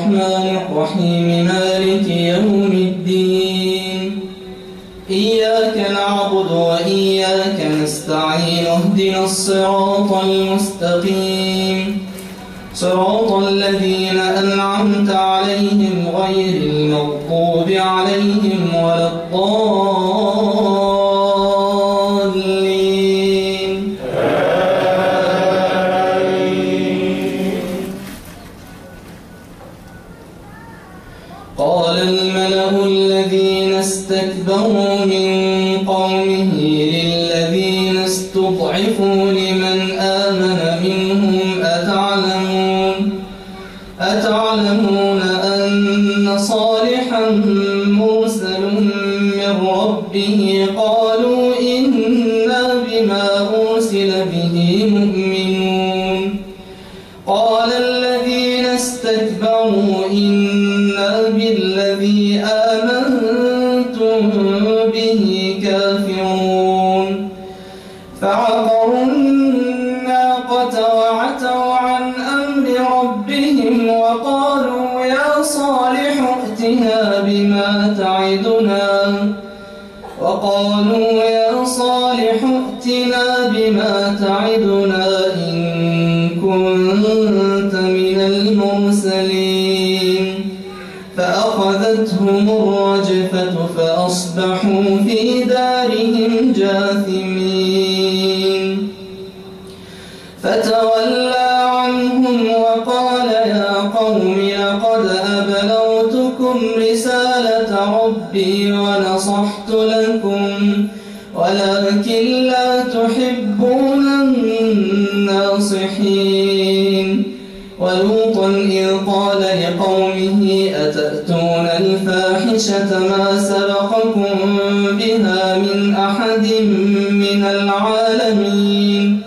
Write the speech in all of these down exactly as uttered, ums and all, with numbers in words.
الرحمن الرحيم مالك يوم الدين إياك نعبد وإياك نستعين اهدنا الصراط المستقيم صراط الذين أنعمت عليهم غير المغضوب عليهم ولا الضالين قال الملأ الذين استكبروا من قومه للذين استضعفوا لمن آمن منهم أتعلمون أتعلمون أن صالحا مرسل من ربه قالوا إنا بما أرسل به مؤمنون قال الذين استكبروا إنا بالذي آمنتم به كافرون فعقروا الناقة وعتوا عن أمر ربهم وقالوا يا صالح ائتنا بما تعدنا وقالوا يا صالح ائتنا بما تعدنا إن كنت من المرسلين فأخذتهم الرجفة فأصبحوا في دارهم جاثمين فتولى عنهم وقال يا قوم لقد أبلغتكم رسالة ربي ونصحت لكم ولكن لا تحبون الناصحين ولوطا إذ قال لقومه أتأتون الفاحشة ما سبقكم بها من أحد من العالمين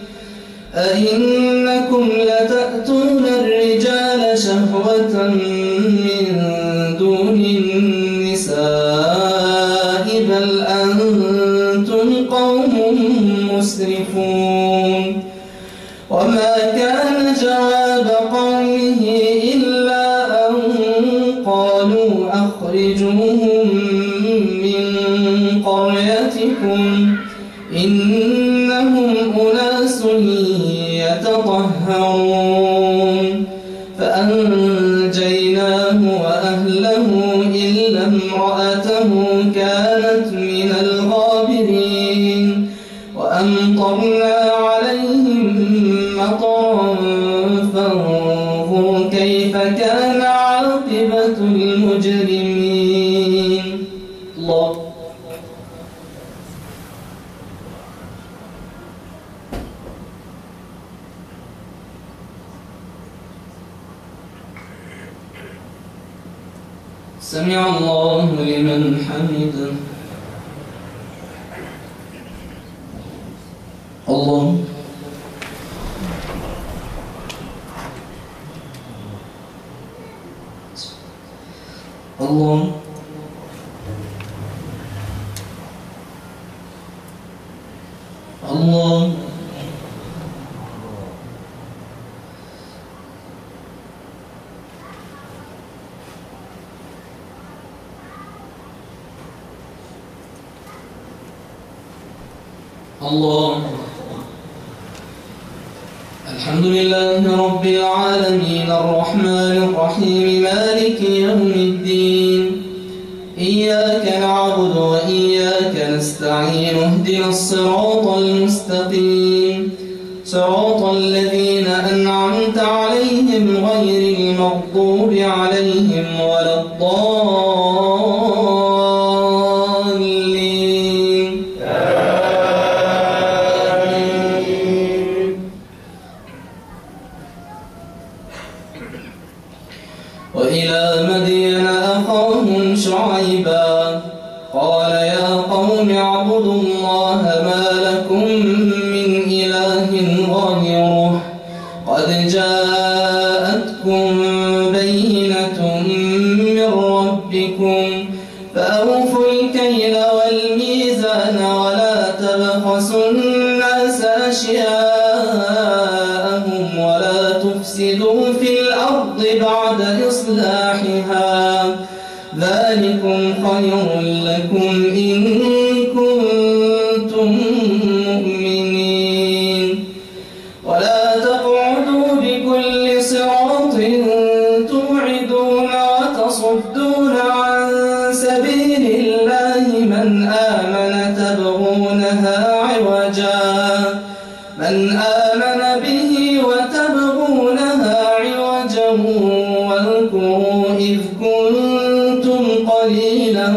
أئنكم لتأتون الرجال شهوة من دون النساء بل أنتم قوم مسرفون وما كان جواب قومه إلا أن قالوا أخرجوهم من قريتكم إنهم أناس يتطهرون فأنجيناه وأهله إلا امرأته كانت من الغابرين وأمطرنا عليهم مطرا فانظر كيف كان عاقبة المجرمين. الله سمع الله لمن حمده. الله الله الله الله الحمد لله رب العالمين الرحمن الرحيم مالك يوم الدين إياك نعبد وإياك نستعين اهدنا الصراط المستقيم صراط الذين أنعمت عليهم غير المغضوب عليهم ولا الضالين وإلى مدين أخاهم شعيبا قال يا قوم اعبدوا الله ما لكم من إله غيره قد جاءتكم بينة من ربكم فأوفوا الكيل والميزان ولا تبخسوا الناس أشياءهم ولا تفسدوا في الأرض بعد إصلاحها وإصلاحها ذلكم خير لكم إن كنتم مؤمنين ولا تقعدوا بكل صراط توعدون وتصدون عن سبيل الله من آمن تبغونها عوجا من آمن به وتبغونها عوجا واذكروا إذ كنتم قليلا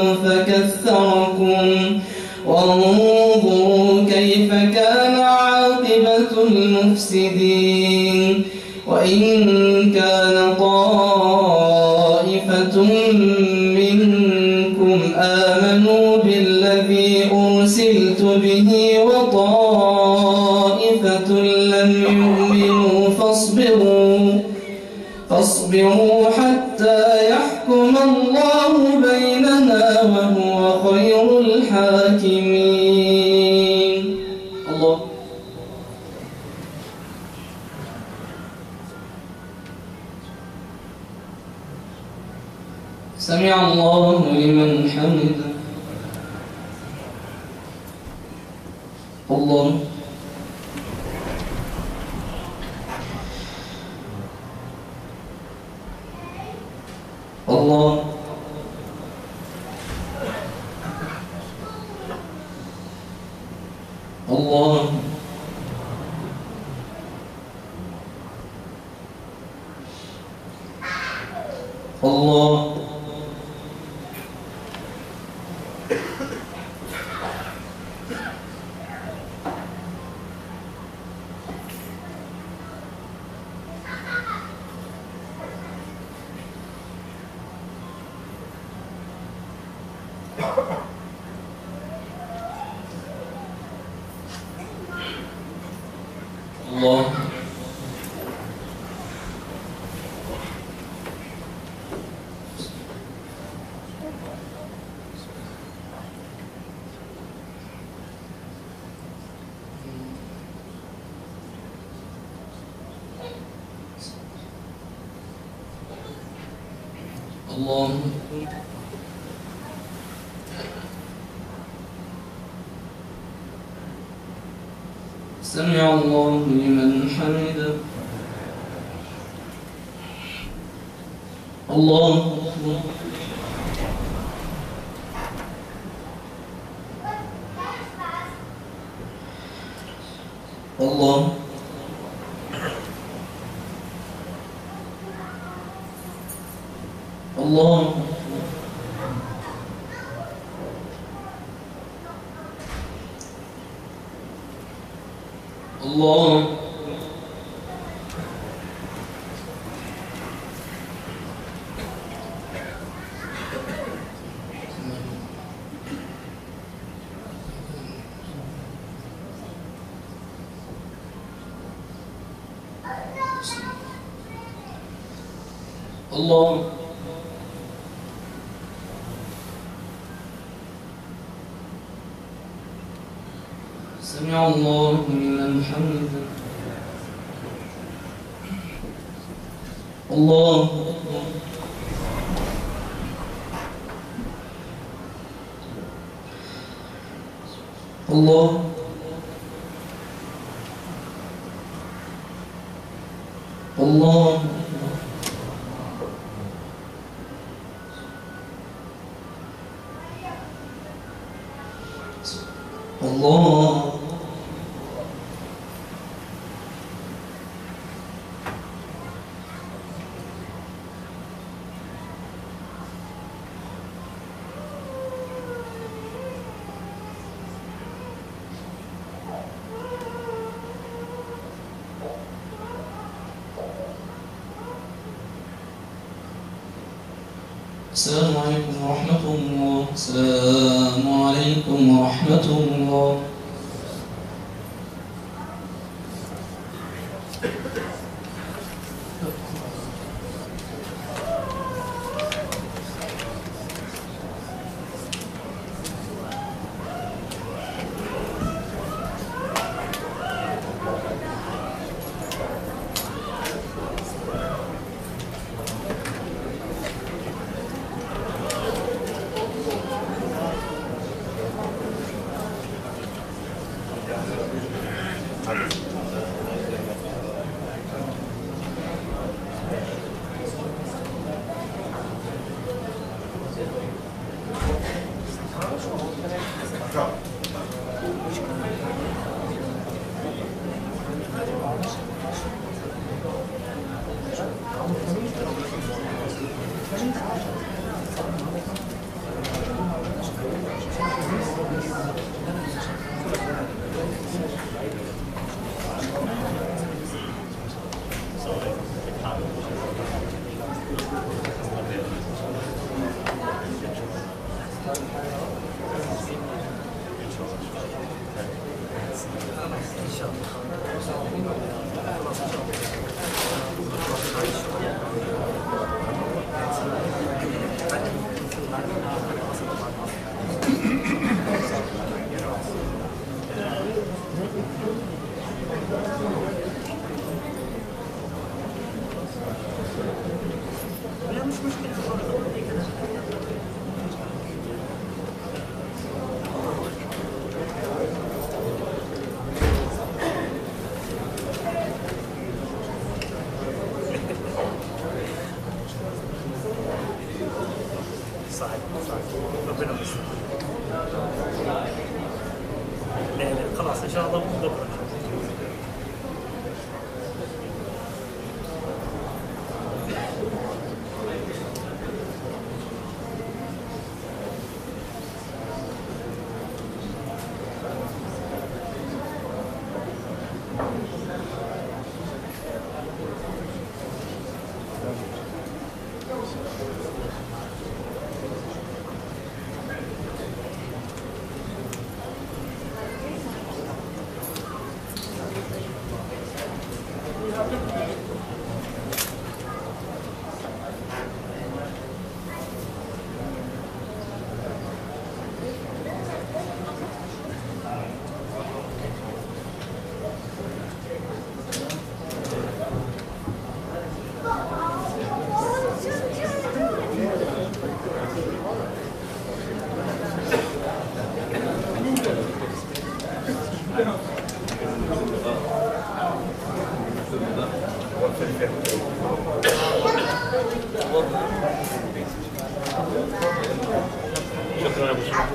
فكثركم وانظروا كيف كان عاقبة المفسدين وإن كان طائفة منكم آمنوا بالذي أرسلت به وطائفة لم يؤمنوا فاصبروا فاصبروا حتى يحكم الله بيننا وهو خير الحاكمين. الله سمع الله لمن حمده. الله الله الله الله الله الله سمع الله لمن حمده. الله الله الله الله الله سمع الله لمن حمده. الله الله الله الله السلام عليكم ورحمة الله. السلام عليكم ورحمة الله. صحيح صحيح ربنا يستر. لا لا خلاص ان شاء الله بكره. شكرا يا ابو شكرا.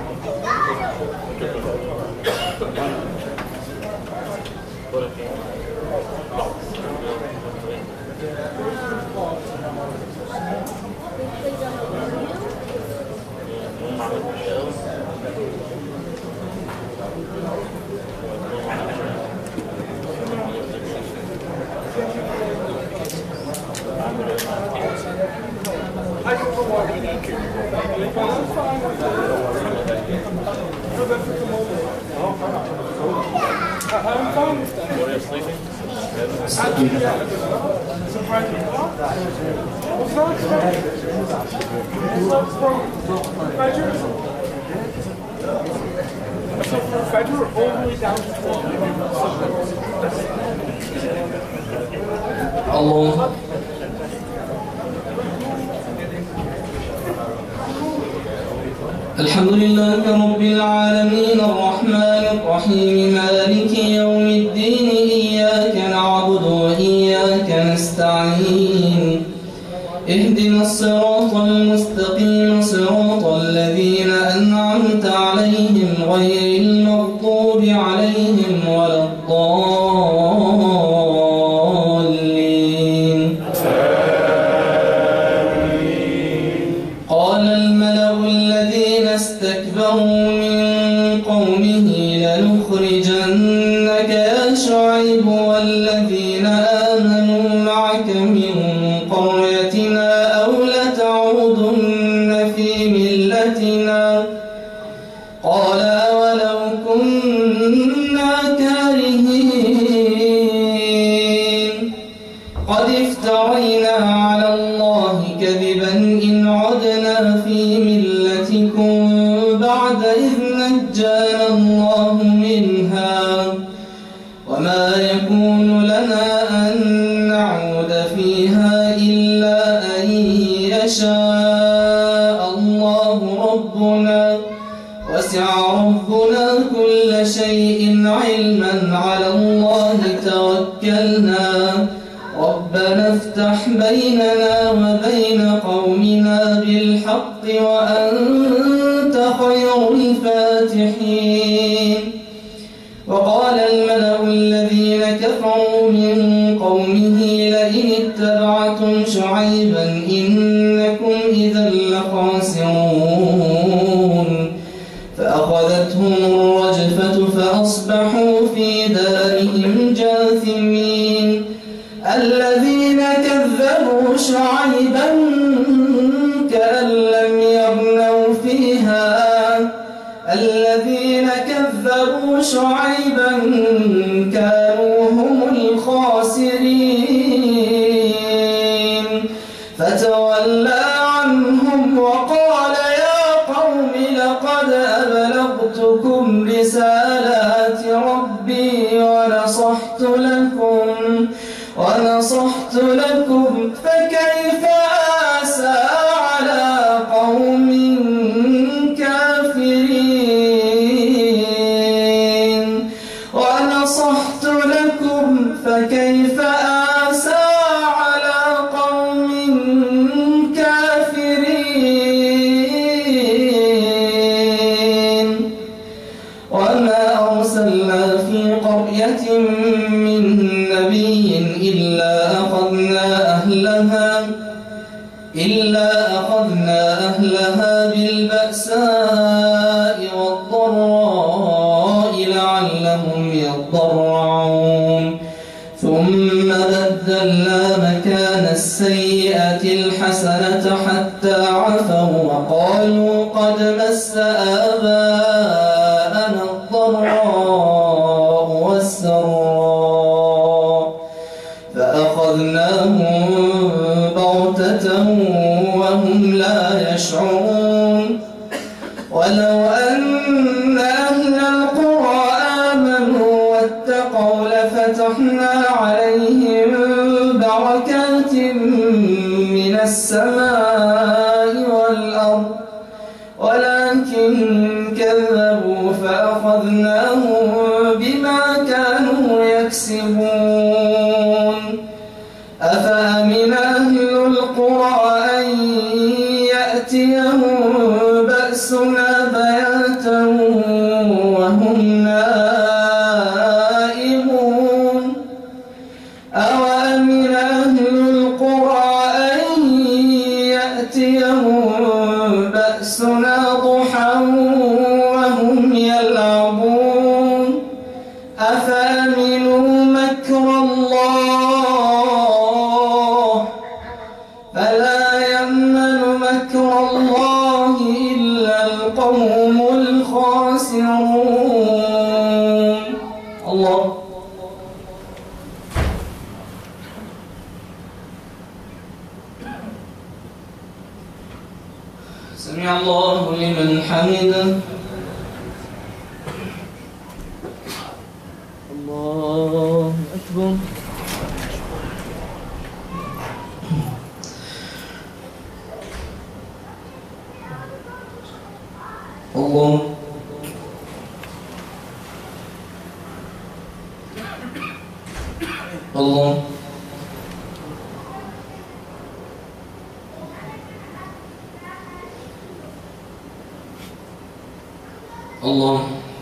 الله الحمد لله رب العالمين الرحمن الرحيم مالك يوم الدين إياك نعبد وإياك نستعين اهدنا الصراط المستقيم صراط الذين أنعمت عليهم غير المغضوب عليهم ولا الضالين. قال الملأ الذين استكبروا من قومه لنخرجنك يا شعيب والذين آمنوا معك من قريتنا أو لتعودن في ملتنا. قال أولو كنا كارهين قد افترينا على الله كذبا إن عدنا في ملتكم بعد إذ نجانا الله منها وما يكون لنا أن نعود فيها إلا أن يشاء الله ربنا وسع ربنا كل شيء علما على الله توكلنا ربنا افتح بيننا وبين قومنا بالحق وأنت خير الفاتحين. وقال الملأ الذين كفروا من قومه لئن اتبعتم شعيبا إنكم إذا لخاسرون فأخذتهم الرجفة فأصبحوا في دارهم جاثمين. الذين كذبوا شعيبا كأن لم يغنوا فيها الذين كذبوا شعيبا كانوا هم الخاسرين فتولى عنهم وقال يا قوم لقد أبلغتكم رسالات ربي ونصحت لكم ونصحت لكم فكيف آسى على قوم كافرين ونصحت لكم فكيف آسى على قوم كافرين إلا أخذنا أهلها بالبأساء والضراء لعلهم يضرعون ثم بدلنا مكان السيئة الحسنة حتى عفوا وقالوا قد مس آباءنا الضراء والسراء فأخذناهم بغتة وهم لا يشعرون ولو أن أهل القرى آمنوا واتقوا لفتحنا عليهم بركات من السماء والأرض ولكن كذبوا فأخذناهم بما كانوا يكسبون أفأمن أهل القرى أن يأتيهم بأسنا بياتا وهم نائمون أوأمن أهل القرى أن يأتيهم بأسنا ضحى وهم يلعبون أفأمنوا مكر الله فلا يأمن مكر الله إلا القوم الخاسرون. الله سمع الله لمن حمده. الله أكبر. الله الله الله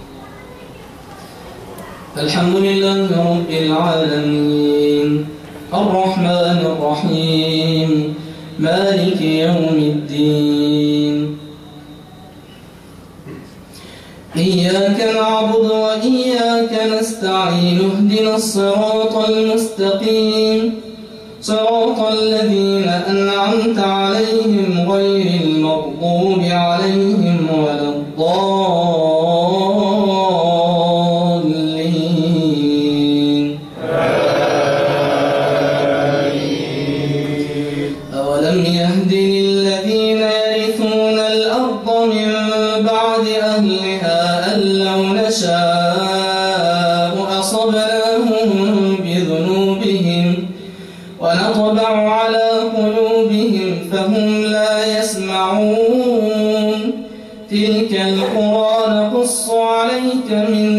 الحمد لله رب العالمين الرحمن الرحيم مالك يوم الدين إياك نعبد وإياك نستعين اهدنا الصراط المستقيم صراط الذين أنعمت عليهم غير المغضوب عليهم ولا الضالين أولم يهد للذين يرثون الأرض من بعد أهلها أن لو نشاء أصبناهم بذنوبهم ونطبع على قلوبهم فهم لا يسمعون تلك القرى نقص عليك من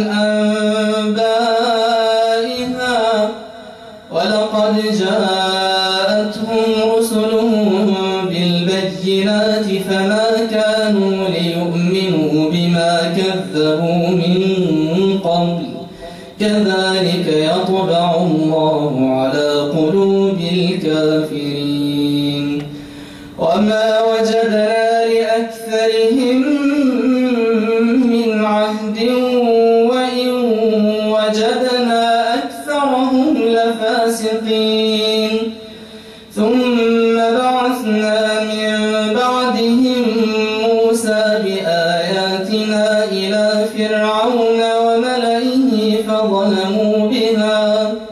أنبائها ولقد جاءتهم رسلهم بالبينات فما كانوا ليؤمنوا بما كذبوا من قبل كذلك يطبع الله على قلوب الكافرين وما وجدنا لأكثرهم من عهد وإن وجدنا أكثرهم لفاسقين ثم بعثنا من بعدهم موسى بآياتنا إلى فرعون وملئه فظلموا بها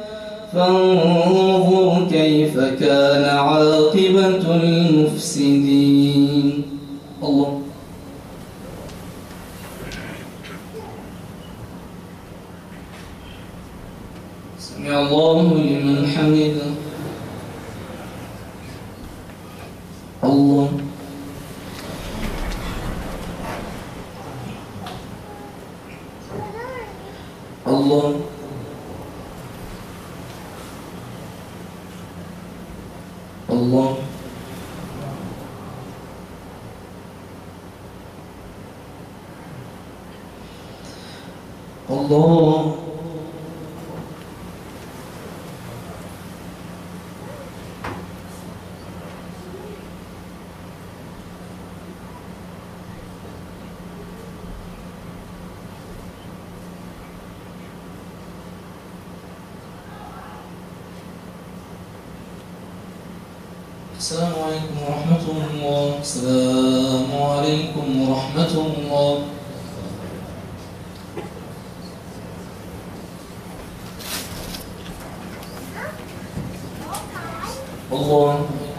فانظر كيف كان عاقبة المفسدين. الله سمع الله لمن حمده. الله الله الله الله السلام عليكم ورحمة الله. السلام عليكم ورحمة الله. الله.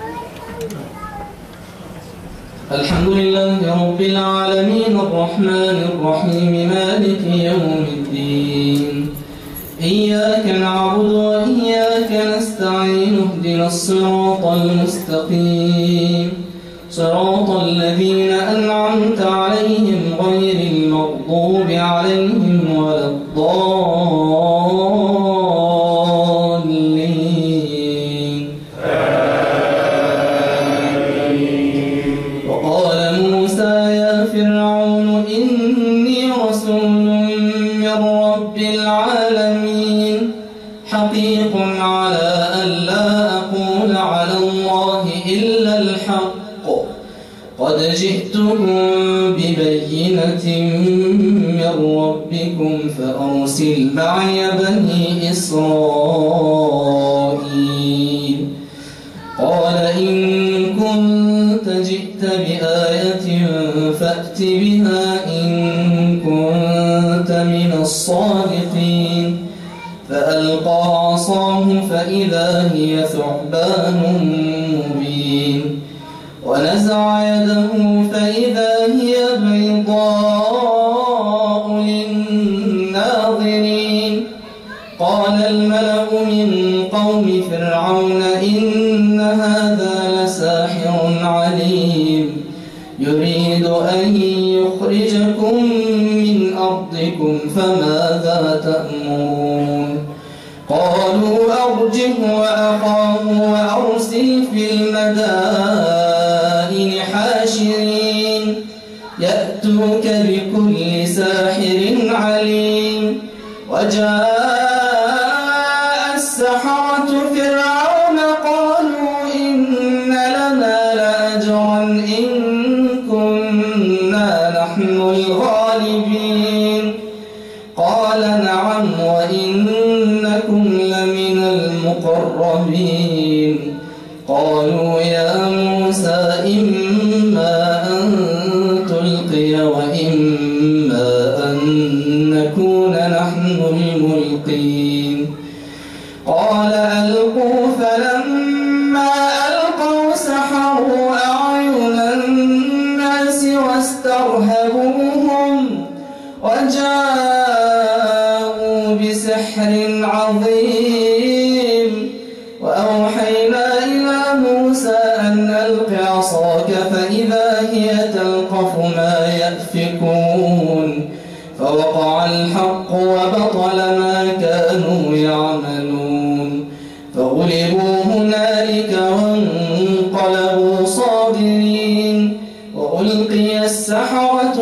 الحمد لله رب العالمين الرحمن الرحيم مالك يوم الدين. إياك نعبد وإياك نستعين اهدنا الصراط المستقيم صراط الذين أنعمت عليهم غير المغضوب عليهم ولا الضالين. وقال موسى يا فرعون إني رسول من رب العالمين حقيق على أن لا أقول على الله إلا الحق قد جئتكم ببينة من ربكم فأرسل معي بني إسرائيل. قال إن كنت جئت بآية فأت بها إن كنت من الصادقين. فألقى عصاه فإذا هي ثعبان مبين ونزع يده فإذا هي بيضاء للناظرين. قال الملأ من قوم فرعون إن هذا لساحر عليم يريد أن يخرجكم من أرضكم فماذا تأمرون. قالوا أرجه وأخاه وأرسل في المدائن حاشرين يأتوك بكل ساحر عليم. وجاء السحرة فرعون قالوا إن لنا لأجرا إن كنا نحن الغالبين. قال نعم وإنكم لمن المقربين. قالوا يا موسى إما أن تلقي وإما أن نكون نحن الملقين. قال ألقوا فلما ألقوا سحروا أعين الناس واسترهبوهم وجاءوا بسحر عظيم. وأوحينا إلى موسى أن ألق عصاك فإذا هي تلقف ما يأفكون. فوقع الحق وبطل ما كانوا يعملون. فغلبوا هنالك وانقلبوا صاغرين وألقي السحرة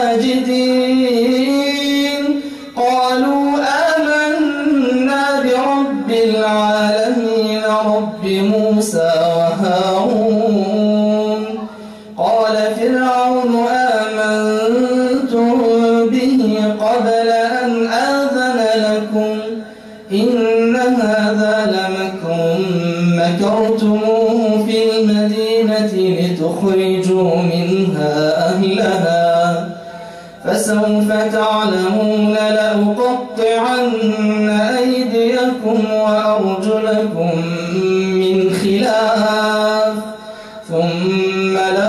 ساجدين. قالوا آمنا برب العالمين رب موسى وهارون. قال فرعون آمنتم به قبل أن آذن لكم إن هذا لمكر مكرتموه في المدينة لتخرجوا منها أهلها فسوف تعلمون. لأقطعن أيديكم وأرجلكم من خلاف ثم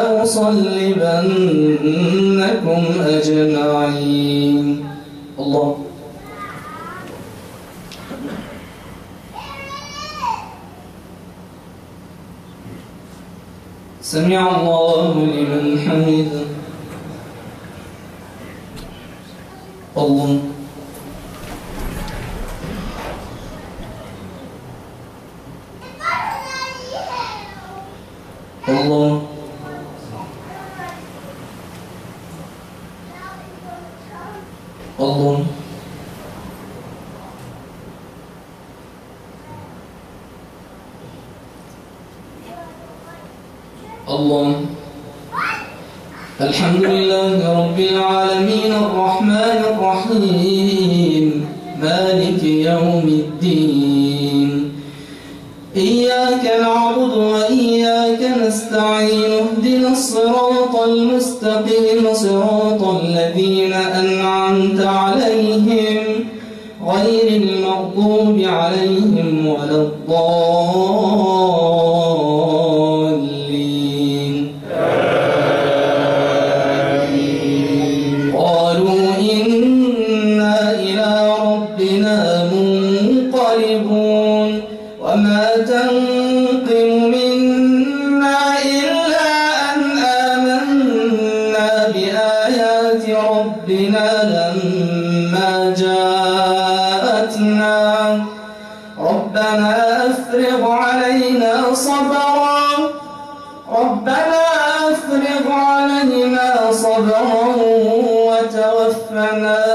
لأصلبنكم أجمعين. الله. سمع الله لمن حمده. الله. الله. الله. الله. الحمد لله رب العالمين الرحمن الرحيم مالك يوم الدين. إياك نعبد وإياك اهدنا الصراط المستقيم صراط الذين أنعمت عليهم غير المغضوب عليهم ولا الضالين. قالوا إنا إلى ربنا منقلبون وما تنقم منا إلا أن آمنا بآيات ربنا لما جاءتنا ربنا أفرغ علينا صبرا ربنا أفرغ علينا صبرا وتوفنا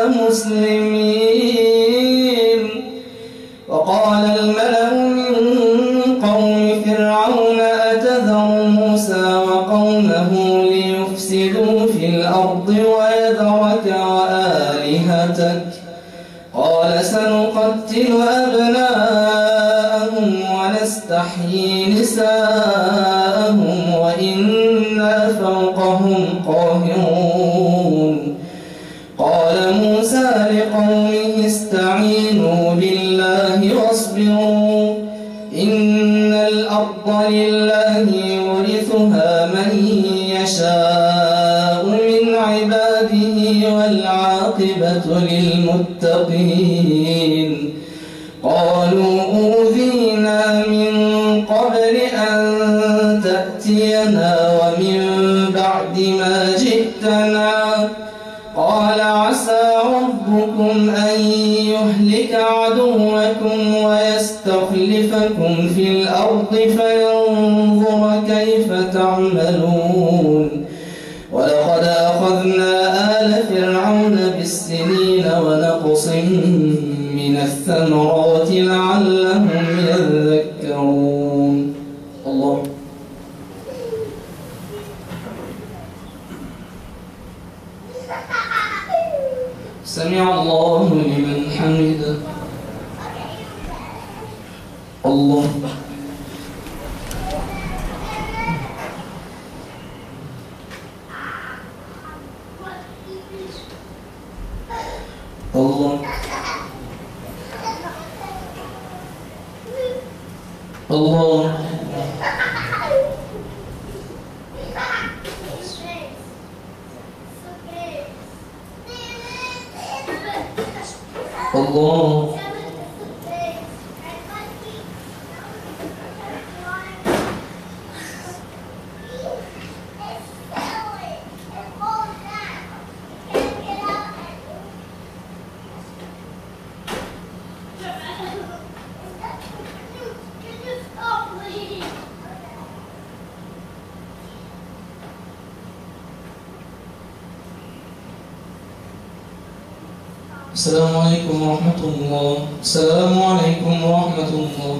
مسلمين. وقال الملأ من قوم فرعون أتذر موسى وقومه ليفسدوا في الأرض ويذرك وآلهتك قال سنقتل أبناءهم ونستحيي نساءهم وإنا فوقهم قاهرون. قال موسى لقومه استعينوا بالله واصبروا إن الأرض لله يورثها من يشاء من عباده والعاقبة للمتقين. قالوا أوذينا من قبل أن تأتينا ومن بعد ما جئتنا قال عسى ربكم أن يهلك عدوكم ويستخلفكم في الأرض فينظر كيف تعملون. ولقد أخذنا آل فرعون بالسنين ونقص من الثمرات لعلهم يذكرون. الله سمع الله لمن حمده. الله الله الله الله السلام عليكم ورحمة الله. السلام عليكم ورحمة الله.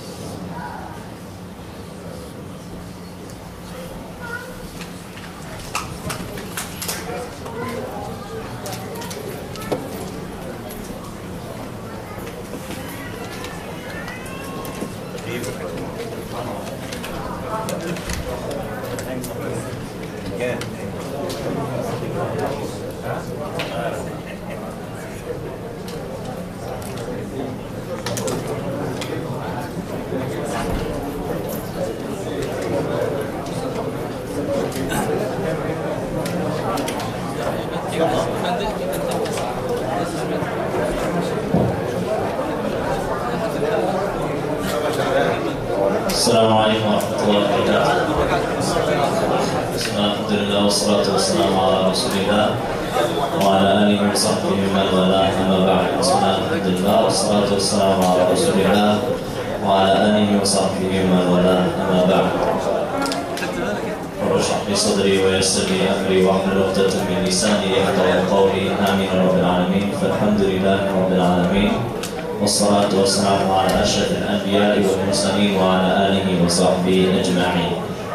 السلام عليكم ورحمة الله وبركاته. بسم الله الحمد لله والصلاة والسلام على رسول الله وعلى آله وصحبه ومن والاه أما بعد. بسم الله الحمد لله والصلاة والسلام على رسول الله وعلى آله وصحبه ومن والاه أما بعد. رب اشرح لي صدري ويسر لي أمري واحلل عقدة من لساني يفقهوا قولي آمين رب العالمين. فالحمد لله رب العالمين والصلاة والسلام على أشرف الأنبياء والمرسلين وعلى آله وصحبه أجمعين.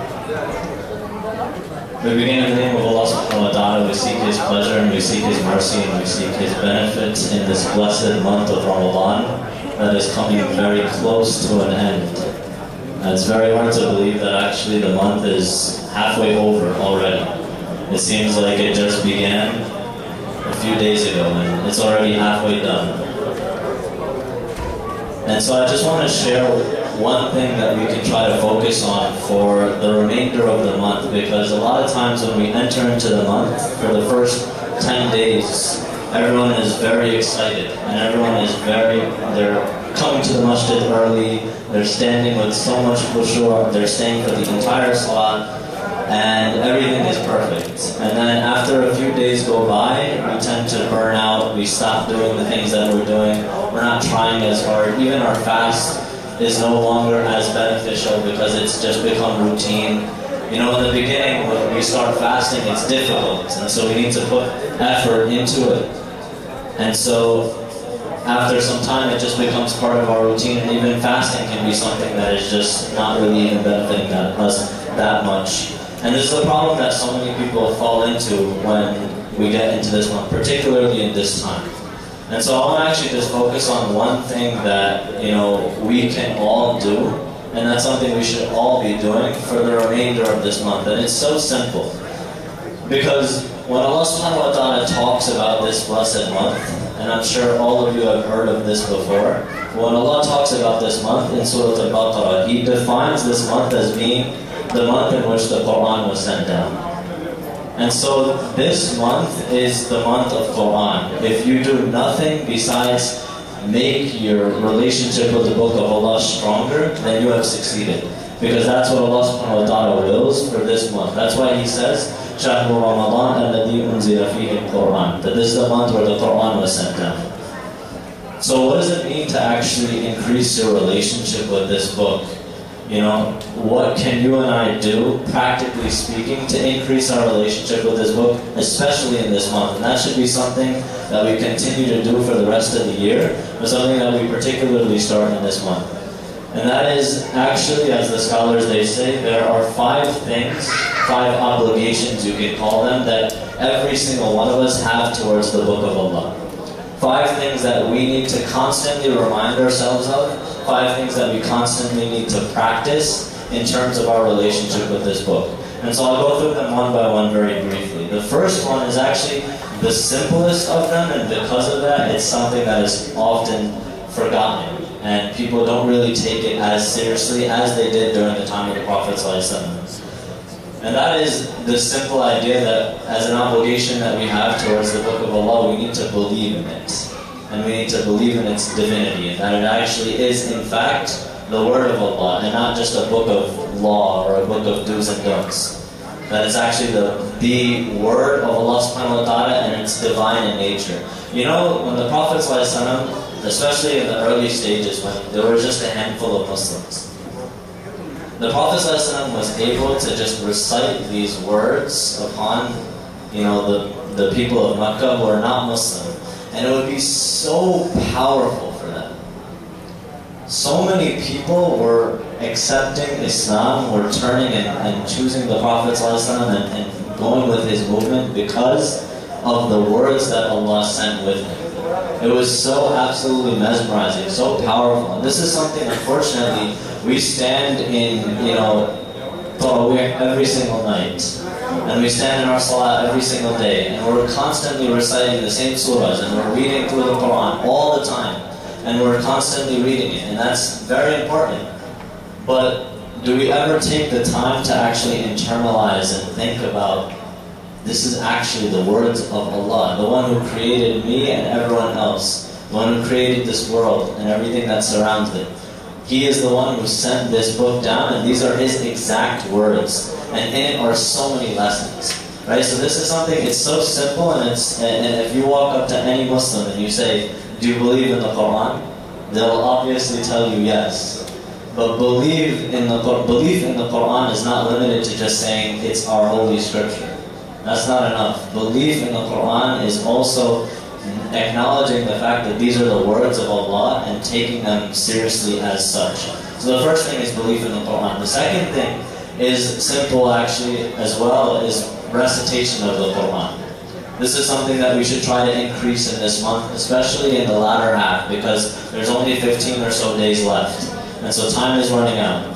We begin in the name of Allah subhanahu wa ta'ala. We seek His pleasure and we seek His mercy and we seek His benefit in this blessed month of Ramadan that is coming very close to an end. And it's very hard to believe that actually the month is halfway over already. It seems like it just began a few days ago and it's already halfway done. And so I just want to share one thing that we can try to focus on for the remainder of the month, because a lot of times when we enter into the month, for the first ten days, everyone is very excited and everyone is very, they're coming to the masjid early, they're standing with so much khushu', they're staying for the entire salat, and everything is perfect. And then after a few days go by, we tend to burn out, we stop doing the things that we're doing, we're not trying as hard, even our fast is no longer as beneficial because it's just become routine. You know, in the beginning, when we start fasting, it's difficult, and so we need to put effort into it. And so after some time, it just becomes part of our routine, and even fasting can be something that is just not really even benefiting that, us that much. And this is a problem that so many people fall into when we get into this month, particularly in this time. And so I want to actually just focus on one thing that, you know, we can all do, and that's something we should all be doing for the remainder of this month. And it's so simple. Because when Allah subhanahu wa ta'ala talks about this blessed month, and I'm sure all of you have heard of this before, when Allah talks about this month in Surah Al-Baqarah, He defines this month as being the month in which the Quran was sent down. And so this month is the month of Quran. If you do nothing besides make your relationship with the book of Allah stronger, then you have succeeded. Because that's what Allah subhanahu wa ta'ala wills for this month. That's why He says, شَهْرُ رَمَضَانَ الَّذِي أُنزِلَ فِيهِ الْقُرْآنِ, that this is the month where the Quran was sent down. So what does it mean to actually increase your relationship with this book? You know, what can you and I do, practically speaking, to increase our relationship with this book, especially in this month? And that should be something that we continue to do for the rest of the year, but something that we particularly start in this month. And that is actually, as the scholars they say, there are five things, five obligations you can call them, that every single one of us have towards the book of Allah. Five things that we need to constantly remind ourselves of, five things that we constantly need to practice in terms of our relationship with this book. And so I'll go through them one by one very briefly. The first one is actually the simplest of them, and because of that, it's something that is often forgotten. And people don't really take it as seriously as they did during the time of the Prophet ﷺ. And that is the simple idea that as an obligation that we have towards the book of Allah, we need to believe in it. And we need to believe in its divinity, and that it actually is, in fact, the word of Allah, and not just a book of law or a book of do's and don'ts. That it's actually the, the word of Allah subhanahu wa ta'ala, and it's divine in nature. You know, when the Prophet ﷺ, especially in the early stages, when there were just a handful of Muslims, the Prophet ﷺ was able to just recite these words upon, you know, the, the people of Makkah who are not Muslim. And it would be so powerful for them. So many people were accepting Islam, were turning and, and choosing the Prophet ﷺ and, and going with his movement because of the words that Allah sent with him. It was so absolutely mesmerizing, so powerful. And this is something, unfortunately, we stand in, you know, Tarawih every single night. And we stand in our salah every single day, and we're constantly reciting the same surahs, and we're reading through the Quran all the time, and we're constantly reading it, and that's very important. But do we ever take the time to actually internalize and think about, this is actually the words of Allah, the one who created me and everyone else, the one who created this world and everything that surrounds it. He is the one who sent this book down, and these are His exact words. And in it are so many lessons, right? So this is something, it's so simple, and it's and if you walk up to any Muslim and you say, do you believe in the Quran? They'll obviously tell you yes. But believe in the, belief in the Quran is not limited to just saying it's our holy scripture. That's not enough. Belief in the Quran is also acknowledging the fact that these are the words of Allah and taking them seriously as such. So the first thing is belief in the Quran. The second thing is simple actually as well, is recitation of the Quran. This is something that we should try to increase in this month, especially in the latter half, because there's only fifteen or so days left, and so time is running out.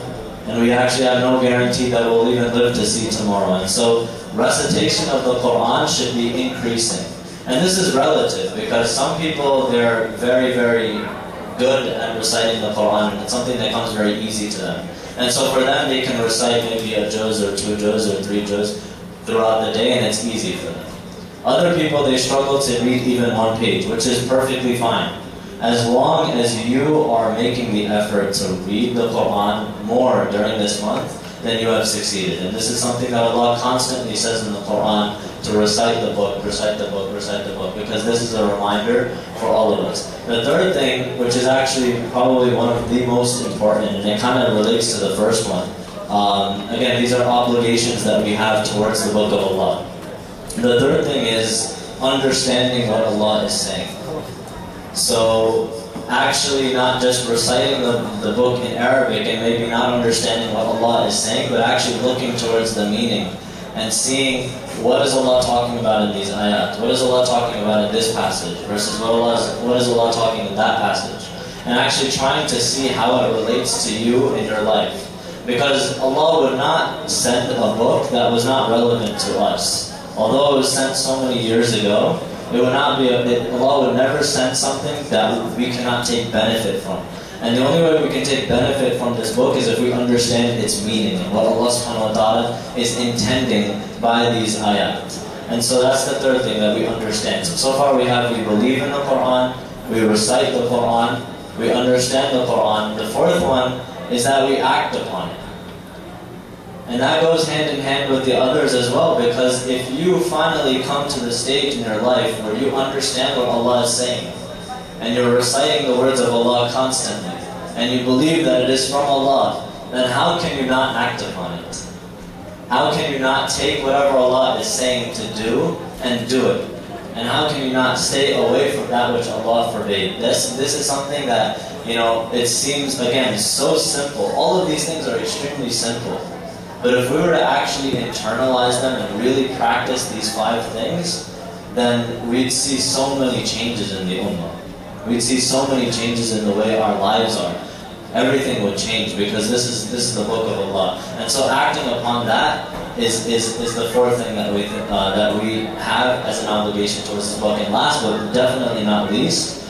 And we actually have no guarantee that we'll even live to see tomorrow. And so recitation of the Quran should be increasing. And this is relative, because some people, they're very, very good at reciting the Quran, and it's something that comes very easy to them. And so for them, they can recite maybe a juz or two juz or three juz throughout the day, and it's easy for them. Other people, they struggle to read even one page, which is perfectly fine. As long as you are making the effort to read the Quran more during this month, then you have succeeded. And this is something that Allah constantly says in the Quran, to recite the book, recite the book, recite the book, because this is a reminder for all of us. The third thing, which is actually probably one of the most important, and it kind of relates to the first one. Um, again, these are obligations that we have towards the book of Allah. The third thing is understanding what Allah is saying. So, actually not just reciting the, the book in Arabic and maybe not understanding what Allah is saying, but actually looking towards the meaning and seeing what is Allah talking about in these ayat, what is Allah talking about in this passage versus what, Allah is, what is Allah talking in that passage, and actually trying to see how it relates to you in your life. Because Allah would not send a book that was not relevant to us. Although it was sent so many years ago, it would not be a, it, Allah would never send something that we cannot take benefit from. And the only way we can take benefit from this book is if we understand its meaning and what Allah subhanahu wa ta'ala is intending by these ayat. And so that's the third thing that we understand. So, so far we have, we believe in the Quran, we recite the Quran, we understand the Quran. The fourth one is that we act upon it. And that goes hand in hand with the others as well, because if you finally come to the stage in your life where you understand what Allah is saying, and you're reciting the words of Allah constantly, and you believe that it is from Allah, then how can you not act upon it? How can you not take whatever Allah is saying to do, and do it? And how can you not stay away from that which Allah forbade? This, this is something that, you know, it seems, again, so simple. All of these things are extremely simple. But if we were to actually internalize them and really practice these five things, then we'd see so many changes in the ummah. We'd see so many changes in the way our lives are. Everything would change, because this is this is the book of Allah. And so acting upon that is is, is the fourth thing that we uh, that we have as an obligation towards this book. And last but definitely not least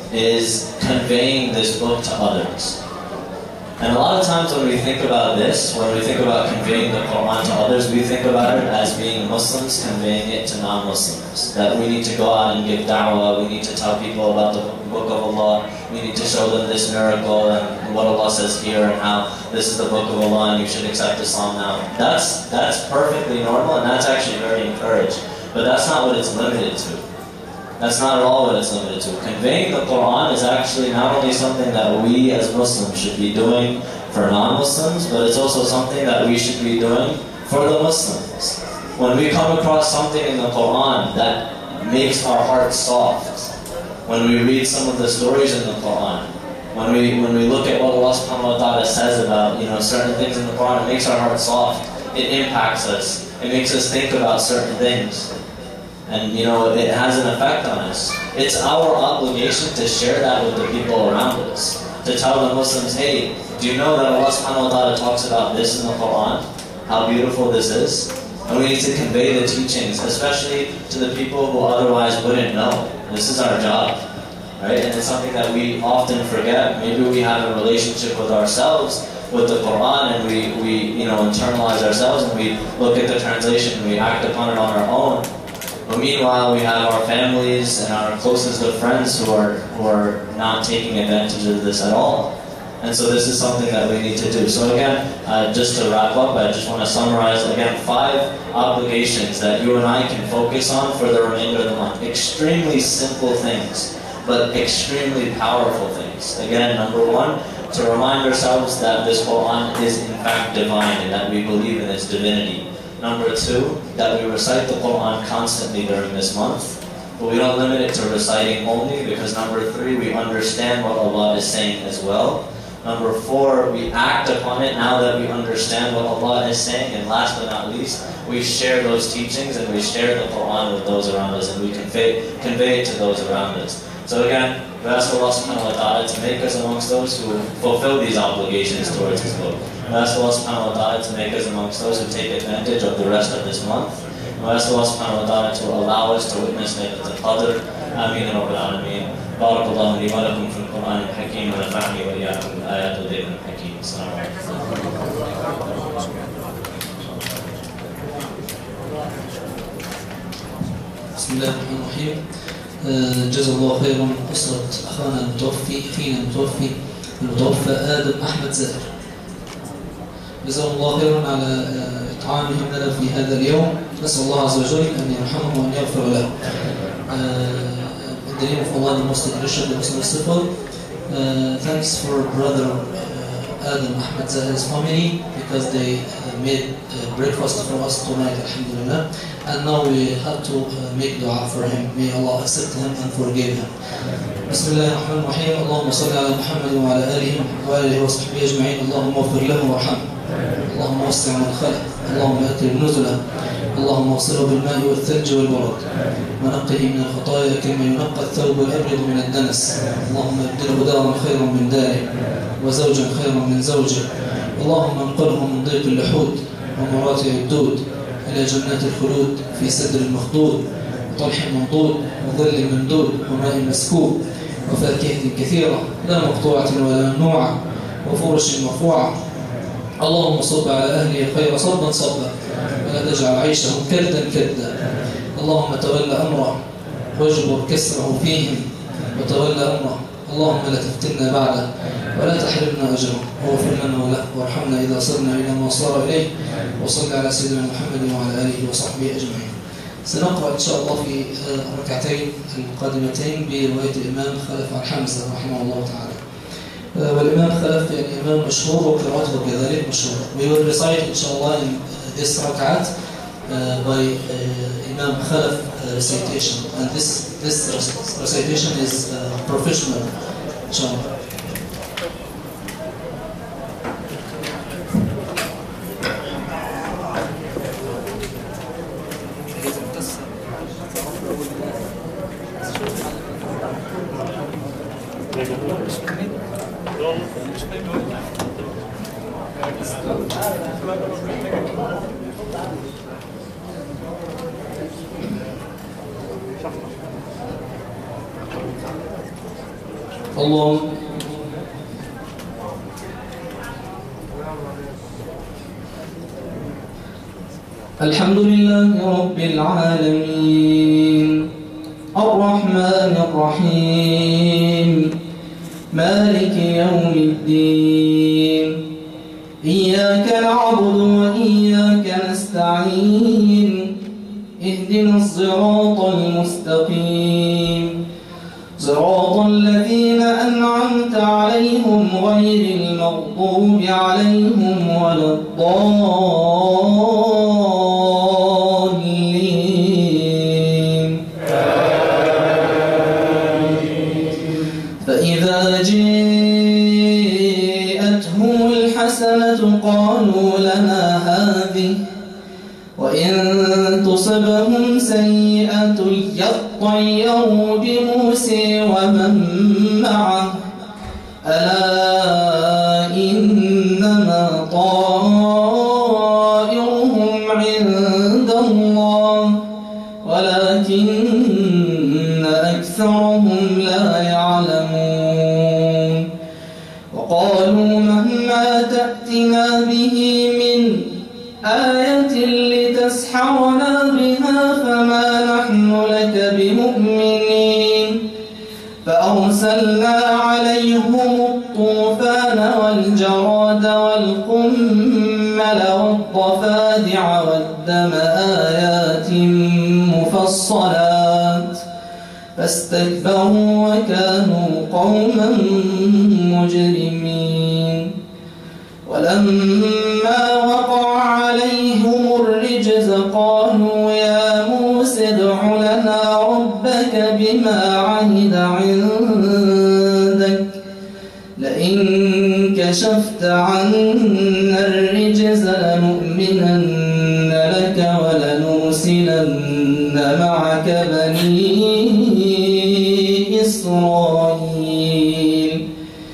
is conveying this book to others. And a lot of times when we think about this, when we think about conveying the Quran to others, we think about it as being Muslims conveying it to non-Muslims. That we need to go out and give da'wah, we need to tell people about the book of Allah, we need to show them this miracle and what Allah says here and how this is the book of Allah and you should accept Islam now. That's, that's perfectly normal, and that's actually very encouraged. But that's not what it's limited to. That's not at all what it's limited to. Conveying the Quran is actually not only something that we as Muslims should be doing for non-Muslims, but it's also something that we should be doing for the Muslims. When we come across something in the Quran that makes our hearts soft, when we read some of the stories in the Quran, when we when we look at what Allah subhanahu wa ta'ala says about, you know, certain things in the Quran, it makes our hearts soft. It impacts us. It makes us think about certain things. And, you know, it has an effect on us. It's our obligation to share that with the people around us. To tell the Muslims, hey, do you know that Allah subhanahu wa ta'ala talks about this in the Quran? How beautiful this is? And we need to convey the teachings, especially to the people who otherwise wouldn't know. This is our job, right? And it's something that we often forget. Maybe we have a relationship with ourselves, with the Quran, and we, we you know, internalize ourselves, and we look at the translation, and we act upon it on our own. But meanwhile, we have our families and our closest of friends who are who are not taking advantage of this at all. And so this is something that we need to do. So again, uh, just to wrap up, I just want to summarize again five obligations that you and I can focus on for the remainder of the month. Extremely simple things, but extremely powerful things. Again, number one, to remind ourselves that this Quran is in fact divine and that we believe in its divinity. Number two, that we recite the Quran constantly during this month. But we don't limit it to reciting only, because number three, we understand what Allah is saying as well. Number four, we act upon it now that we understand what Allah is saying. And last but not least, we share those teachings and we share the Quran with those around us, and we convey, convey it to those around us. So again, we ask Allah subhanahu wa ta'ala to make us amongst those who fulfill these obligations towards His book. We ask Allah subhanahu wa ta'ala to make us amongst those who take advantage of the rest of this month. We ask Allah subhanahu wa ta'ala to allow us to witness Laylatul Qadr. Ameen ya Rabbil Alameen. بارك الله لي ولكم في القرآن الحكيم ونفعني وإياكم بالآيات والذكر الحكيم. السلام عليكم. بسم الله الرحمن الرحيم. جزا الله خيرا أسرة أخانا المتوفي أخينا المتوفي المتوفى آدم أحمد زاهر. جزا الله خيرا على إطعامهم لنا في هذا اليوم. نسأل الله عز وجل أن يرحمه وأن يغفر له. In the name of Allah, the Most Gracious, the Most Merciful, uh, thanks for brother uh, Adam Ahmed Zahir's family because they uh, made uh, breakfast for us tonight, alhamdulillah. And now we have to uh, make dua for him. May Allah accept him and forgive him. Bismillah ar-Rahman ar-Rahim. Allahumma salli ala Muhammad wa ala alihi wa alihi wa sahbihi ajma'in. Allahumma ghfir lahu warhamhu. Allahumma wasi' madkhalahu. Allahumma akrim nuzulahu. اللهم اغسله بالماء والثلج والبرد ونقه من الخطايا كما ينقى الثوب الأبيض من الدنس. اللهم ابدله دارا خيرا من داره وزوجا خيرا من زوجه. اللهم انقله من ضيق اللحود ومراتع الدود إلى جنات الخلود في سدر مخضود وطلح منضود وظل ممدود وماء مسكوب وفاكهة كثيرة لا مقطوعة ولا ممنوعة وفرش مرفوعة. اللهم صب على أهله خير صبا صبا ولا تجعل عيشهم كدا كدا. اللهم تولى أمره واجبر كسره فيهم وتولى أمره. اللهم لا تفتنا بعده ولا تحرمنا أجره واغفر لنا وله وارحمنا إذا صرنا إلى ما صار إليه. وصل على سيدنا محمد وعلى آله وصحبه أجمعين. سنقرأ إن شاء الله في الركعتين القادمتين برواية الإمام خلف عن حمزة رحمه الله تعالى. والإمام خلف يعني إمام مشهور وقراءته كذلك مشهورة. We will recite إن شاء الله in this rakat uh, by uh, Imam Khalaf uh, recitation, and this this recitation is uh, professional inshallah. الله الحمد لله رب العالمين الرحمن الرحيم مالك يوم الدين إياك نعبد وإياك نستعين اهدنا الصراط المستقيم صراط الذين أنعمت عليهم غير المغضوب عليهم ولا الضالين. فإذا جاءتهم الحسنة قالوا لنا هذه وإن تصبهم سيئة يطيروا بموسى ومن معه ألا إنما طائرهم عند الله ولكن أكثرهم لا يعلمون. وقالوا مهما تأتنا به من آية لتسحرنا بها فما نحن لك بمؤمنين. فأرسلنا عليهم الطوفان والجراد والقمل والضفادع والدم آيات مفصلات فاستكبروا وكانوا قوما مجرمين. ولما وقع عليهم الرجز قالوا يا موسى ادع لنا ربك بما عهد عندك لئن كشفت عنا الرجز لنؤمنن لك ولنرسلن معك بني إسرائيل إسرائيل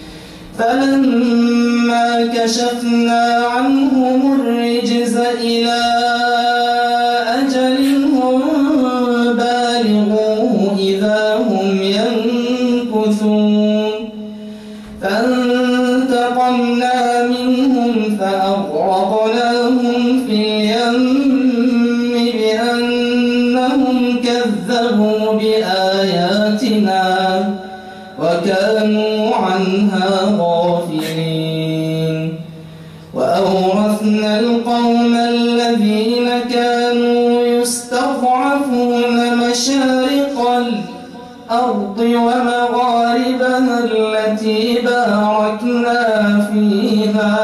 فلما كشفنا عنهم الرجز إلى أجل هم بالغوه إذا هم ينكثون فانتقمنا منهم فأغرقناهم في اليم بأنهم كذبوا بآياتنا وكانوا عنها غافلين وأورثنا القوم الذين كانوا يستضعفون مشارق الأرض ومغاربها التي باركنا فيها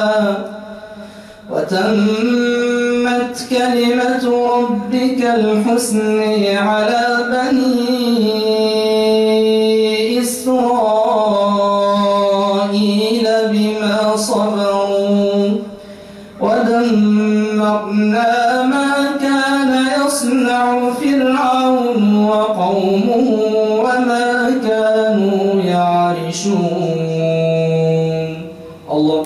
وتمت كلمة ربك الحسن على بني إسرائيل بما صبروا ودمرنا ما كان يصنع فرعون وقومه وما كانوا يعرشون. الله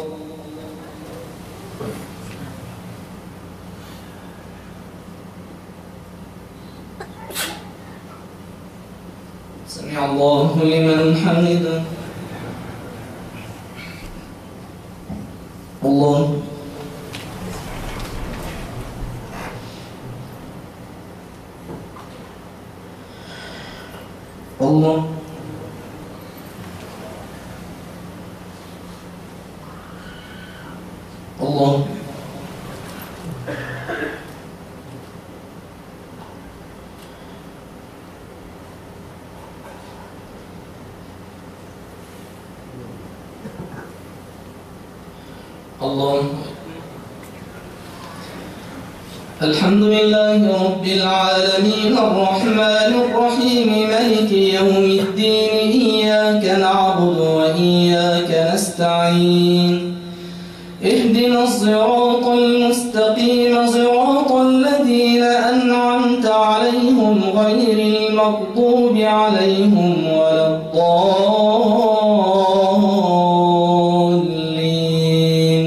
سمع الله لمن حمده. الله الله الله الله. الحمد لله رب العالمين الرحمن الرحيم مالك يوم الدين إياك نعبد وإياك نستعين اهدنا الصراط المستقيم صراط الذين أنعمت عليهم غير المغضوب عليهم ولا الضالين.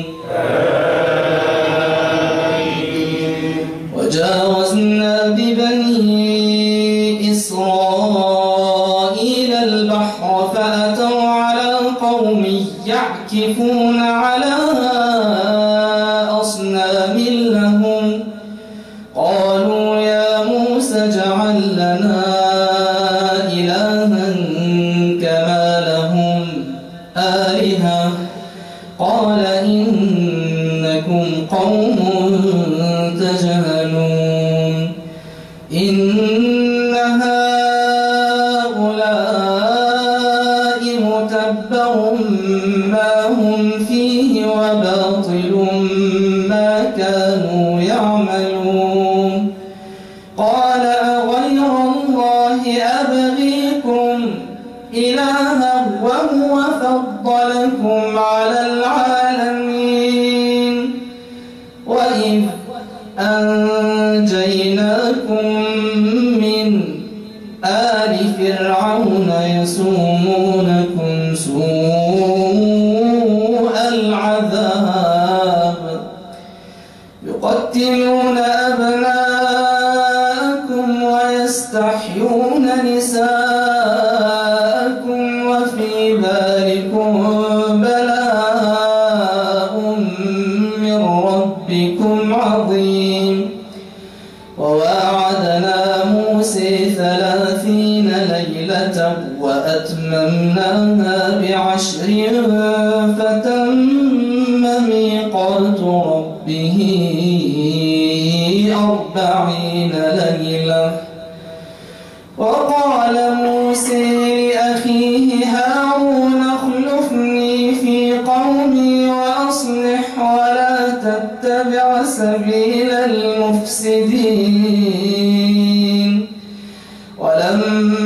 وجاوزنا ببني إسرائيل البحر فأتوا على قوم يعكفون على أصنام لهم قالوا يا موسى اجعل لنا إلها كما لهم آلهة قال إنكم قوم تجهلون إن هؤلاء متبر ما هم فيه وباطل ما كانوا يعملون قال أغير الله أبغيكم إلها وهو فضلكم على العالمين وإذ أنجيناكم من آل فرعون يسومونكم سوء العذاب يقتلون أبناءكم ويستحيون نساءكم وفي ذلكم بلاء من ربكم عظيم وواعدنا موسى ثلاثين ليلة وأتممناها بعشر فتم ميقات ربه أربعين ليلة وقال موسى لأخيه هارون اخلفني في قومي وأصلح ولا تتبع سبيل المفسدين ولما